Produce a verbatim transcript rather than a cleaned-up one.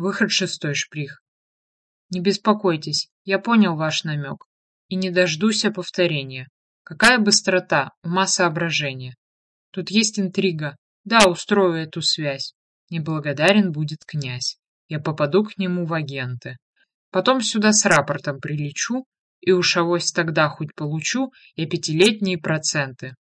Выход шестой, шприх. Не беспокойтесь, я понял ваш намек и не дождусь повторения. Какая быстрота, ума соображения. Тут есть интрига. Да, устрою эту связь. Неблагодарен будет князь. Я попаду к нему в агенты. Потом сюда с рапортом прилечу, и уж авось тогда хоть получу я пятилетние проценты.